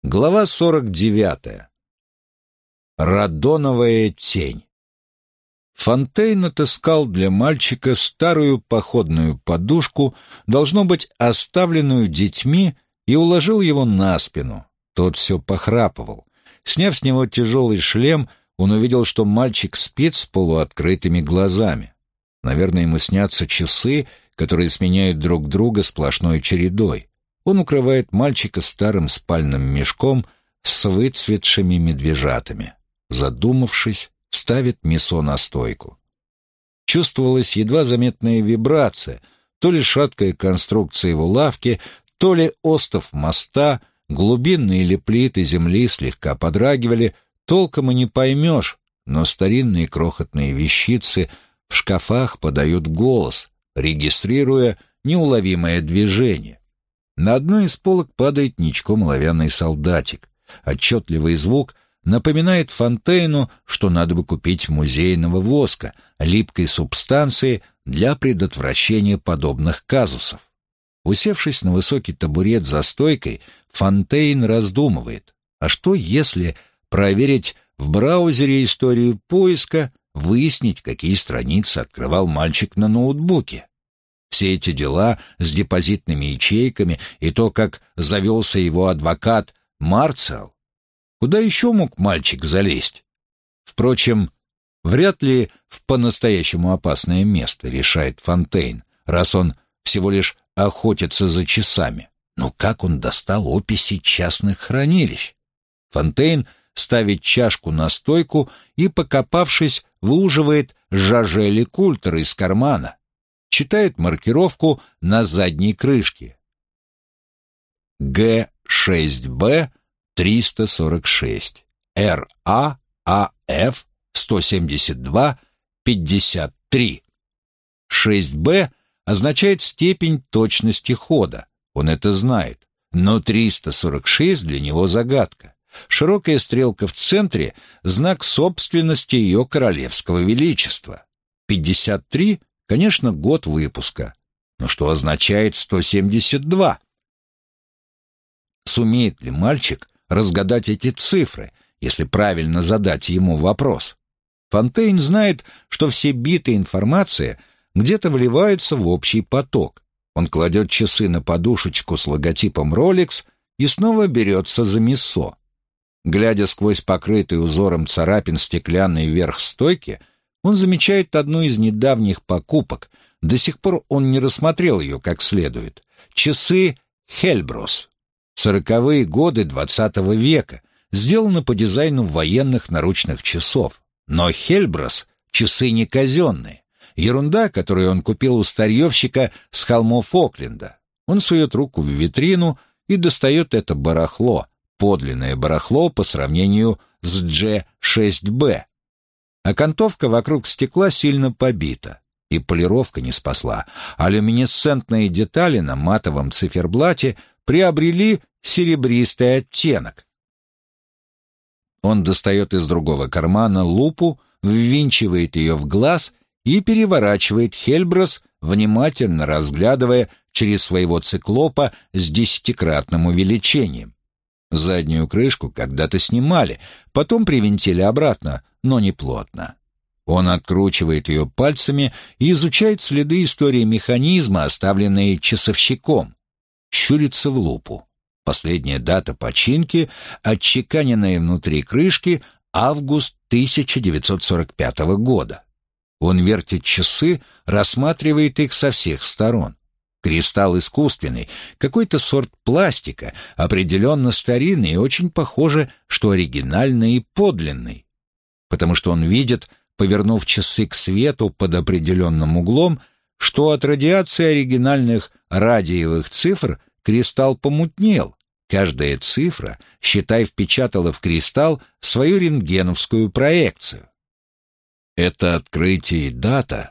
Глава 49. Радоновая тень. Фонтейн отыскал для мальчика старую походную подушку, должно быть, оставленную детьми, и уложил его на спину. Тот все похрапывал. Сняв с него тяжелый шлем, он увидел, что мальчик спит с полуоткрытыми глазами. Наверное, ему снятся часы, которые сменяют друг друга сплошной чередой. Он укрывает мальчика старым спальным мешком с выцветшими медвежатами. Задумавшись, ставит Мисо на стойку. Чувствовалась едва заметная вибрация, то ли шаткая конструкция его лавки, то ли остов моста, глубинные ли плиты земли слегка подрагивали, толком и не поймешь, но старинные крохотные вещицы в шкафах подают голос, регистрируя неуловимое движение. На одной из полок падает ничком оловянный солдатик. Отчетливый звук напоминает Фонтейну, что надо бы купить музейного воска, липкой субстанции для предотвращения подобных казусов. Усевшись на высокий табурет за стойкой, Фонтейн раздумывает, а что если проверить в браузере историю поиска, выяснить, какие страницы открывал мальчик на ноутбуке? Все эти дела с депозитными ячейками и то, как завелся его адвокат Марциал. Куда еще мог мальчик залезть? Впрочем, вряд ли в по-настоящему опасное место, решает Фонтейн, раз он всего лишь охотится за часами. Но как он достал описи частных хранилищ? Фонтейн ставит чашку на стойку и, покопавшись, выуживает жажели Культера из кармана. Читает маркировку на задней крышке. Г6Б 346, РААФ 172 53. 6Б означает степень точности хода. Он это знает, но 346 для него загадка. Широкая стрелка в центре — знак собственности ее королевского величества. 53 — конечно, год выпуска. Но что означает 172? Сумеет ли мальчик разгадать эти цифры, если правильно задать ему вопрос? Фонтейн знает, что все биты информации где-то вливаются в общий поток. Он кладет часы на подушечку с логотипом Rolex и снова берется за Мисо. Глядя сквозь покрытый узором царапин стеклянный верх стойки, он замечает одну из недавних покупок. До сих пор он не рассмотрел ее как следует. Часы Хельброс. 40-е годы XX века. Сделаны по дизайну военных наручных часов. Но Хельброс — часы не казенные. Ерунда, которую он купил у старьевщика с холмов Окленда. Он сует руку в витрину и достает это барахло. Подлинное барахло по сравнению с G6B. Окантовка вокруг стекла сильно побита, и полировка не спасла. А люминесцентные детали на матовом циферблате приобрели серебристый оттенок. Он достает из другого кармана лупу, ввинчивает ее в глаз и переворачивает Хельброс, внимательно разглядывая через своего циклопа с 10-кратным увеличением. Заднюю крышку когда-то снимали, потом привинтили обратно, но не плотно. Он откручивает ее пальцами и изучает следы истории механизма, оставленные часовщиком. Щурится в лупу. Последняя дата починки, отчеканенная внутри крышки, август 1945 года. Он вертит часы, рассматривает их со всех сторон. Кристалл искусственный, какой-то сорт пластика, определенно старинный и очень похоже, что оригинальный и подлинный. Потому что он видит, повернув часы к свету под определенным углом, что от радиации оригинальных радиевых цифр кристалл помутнел. Каждая цифра, считай, впечатала в кристалл свою рентгеновскую проекцию. Это открытие и дата,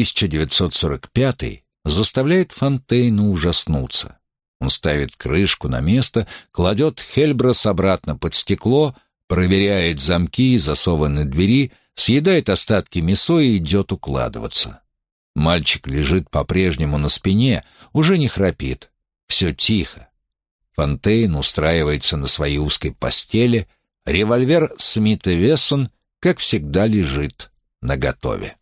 1945, заставляет Фонтейна ужаснуться. Он ставит крышку на место, кладет Хельброс обратно под стекло, проверяет замки и засовы на двери, съедает остатки Мисо и идет укладываться. Мальчик лежит по-прежнему на спине, уже не храпит. Все тихо. Фонтейн устраивается на своей узкой постели, револьвер Смит & Вессон, как всегда, лежит наготове.